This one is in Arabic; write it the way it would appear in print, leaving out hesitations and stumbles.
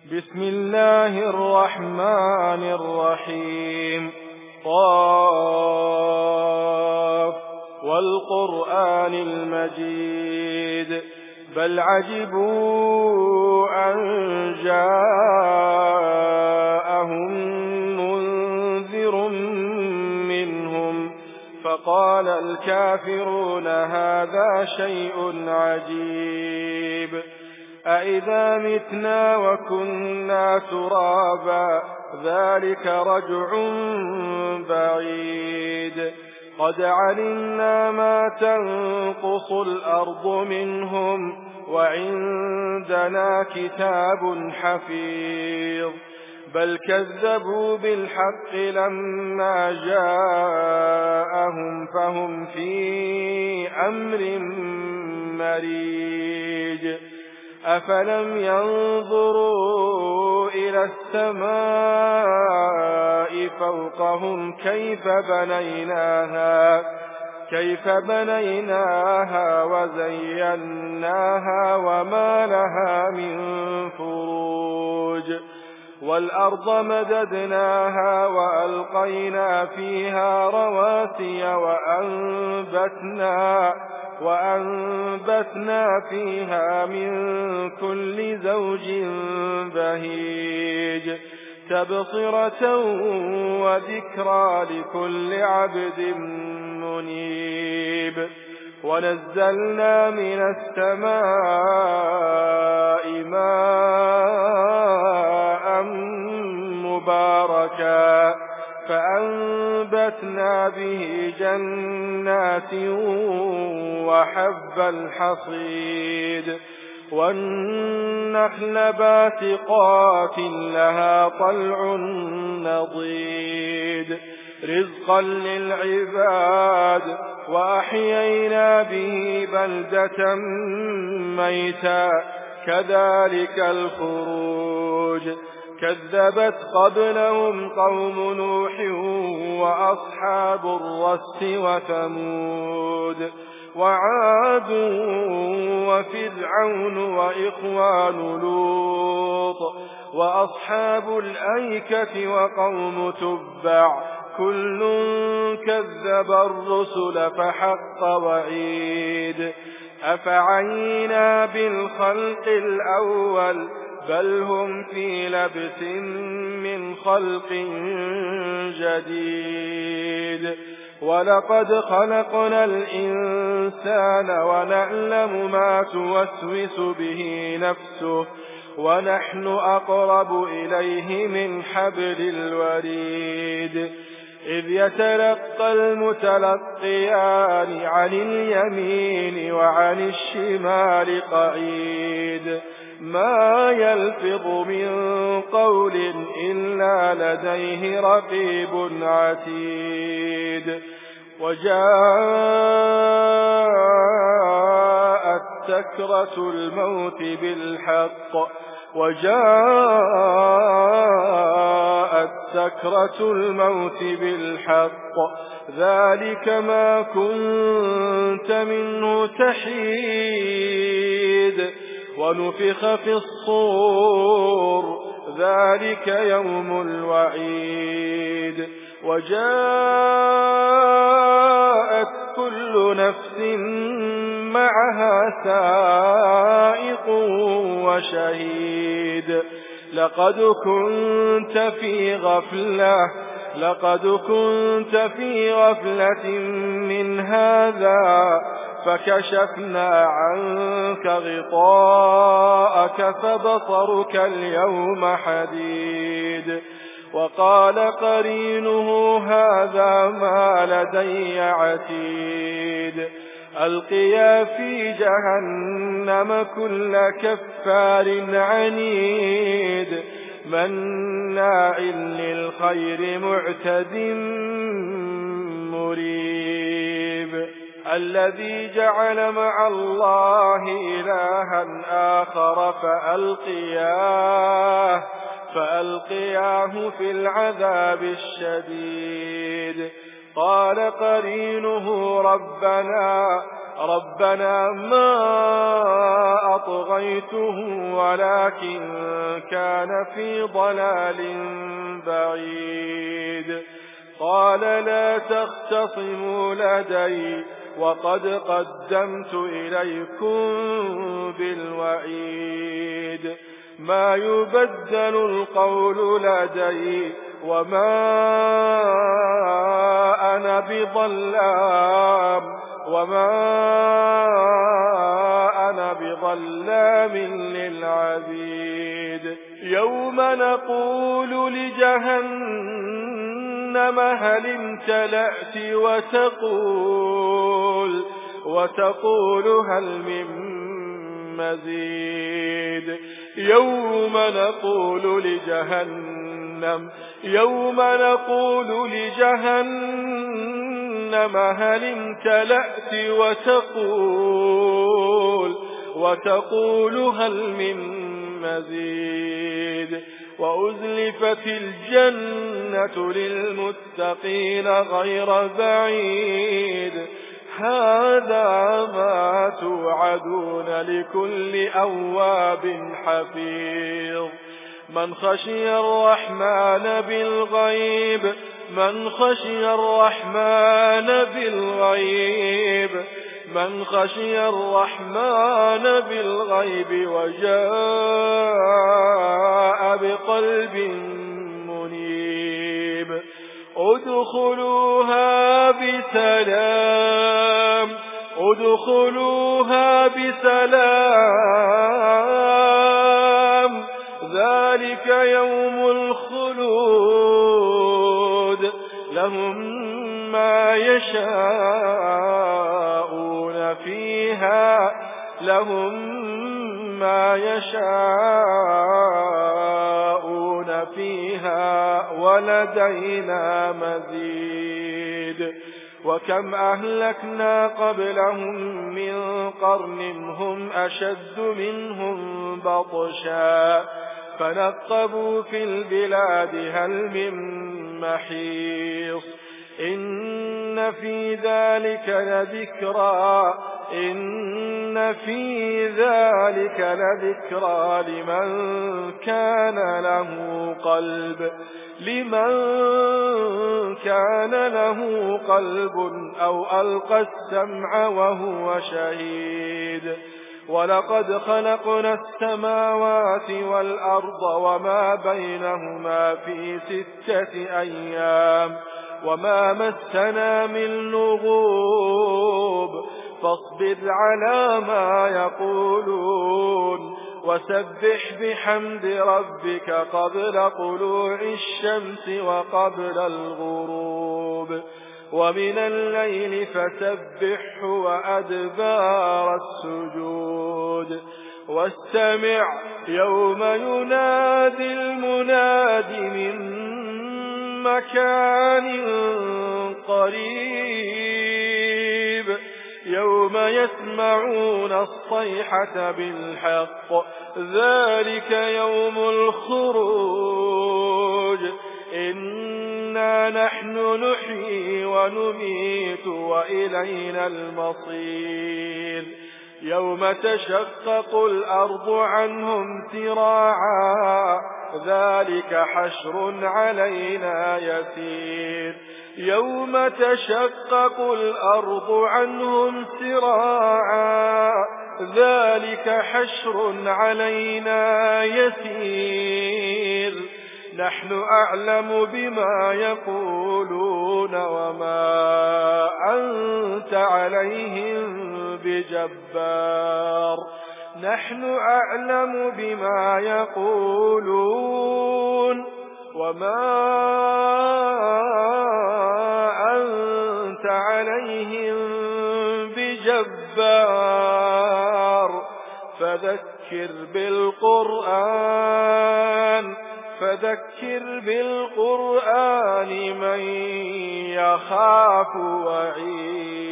بسم الله الرحمن الرحيم. قاف والقرآن المجيد بل عجبوا أن جاءهم منذر منهم فقال الكافرون هذا شيء عجيب أإذا متنا وكنا ترابا ذلك رجع بعيد قد علمنا ما تنقص الأرض منهم وعندنا كتاب حفيظ بل كذبوا بالحق لما جاءهم فهم في أمر مريج أفلم ينظروا إلى السماء فوقهم كيف بنيناها وزيناها وما لها من فروج والأرض مددناها وألقينا فيها رواسي وأنبتنا فيها من كل زوج بهيج تبصرة وذكرى لكل عبد منيب ونزلنا من السماء ماء مباركا فأنبتنا به جنات وحب الحصيد والنخل باسقات لها طلع نضيد رزقا للعباد وأحيينا به بلدة ميتا كذلك الخروج كذبت قبلهم قوم نوح وأصحاب الرس وثمود وعاد وفرعون وإخوان لوط وأصحاب الأيكة وقوم تبع كل كذب الرسل فحق وعيد أفعينا بالخلق الأول بل هم في لبس من خلق جديد ولقد خلقنا الإنسان ونعلم ما توسوس به نفسه ونحن أقرب إليه من حبل الوريد إذ يتلقى المتلقيان عن اليمين وعن الشمال قعيد ما يلفظ من قول إلا لديه رقيب عتيد وجاءت سكرة الموت بالحق ذلك ما كنت منه تحيد ونفخ في الصور ذلك يوم الوعيد وجاءت كل نفس معها سائق وشهيد لقد كنت في غفلة من هذا فكشفنا عنك غطاءك فبصرك اليوم حديد وقال قرينه هذا ما لدي عتيد ألقيا في جهنم كل كفار عنيد مناع للخير معتد مريب الذي جعل مع الله إلها آخر فألقياه في العذاب الشديد قال قرينه ربنا ما أطغيته ولكن كان في ضلال بعيد. قال لا تختصموا لدي وقد قدمت إليكم بالوعيد. ما يبدل القول لدي وما أنا بظلام للعبيد. يوم نقول لجهنم هل امتلأت وتقول هل من مزيد. يوم نقول لجهنم هل امتلأت وتقول هل من مزيد. وأزلفت الجنة للمتقين غير بعيد. هذا ما توعدون لكل أواب حفيظ. من خشي الرحمن بالغيب وجاء بقلب منيب. ادخلوها بسلام ذلك يوم الخلود. لهم ما يشاءون فيها ولدينا مزيد. وكم أهلكنا قبلهم من قرن هم أشد منهم بطشا فنقبوا في البلاد هل من محيص. إن في ذلك لذكرى لمن كان له قلب أو ألقى السمع وهو شهيد. ولقد خلقنا السماوات والأرض وما بينهما في 6 أيام وما مسنا من لغوب. فاصبر على ما يقولون وسبح بحمد ربك قبل طلوع الشمس وقبل الغروب ومن الليل فسبحه وأدبار السجود. واستمع يوم ينادي المناد من مكان قريب. يوم يسمعون الصيحة بالحق ذلك يوم الخروج. إنا نحن نحيي ونميت وإلينا المصير. يوم تشقق الأرض عنهم سراعا ذلك حشر علينا يسير. يوم تشقق الأرض عنهم سراعا ذلك حشر علينا يسير. نحن أعلم بما يقولون وما أنت عليهم بجبار. نحن أعلم بما يقولون وما أنت عليهم بجبار. فذكر بالقرآن من يخاف وعيد.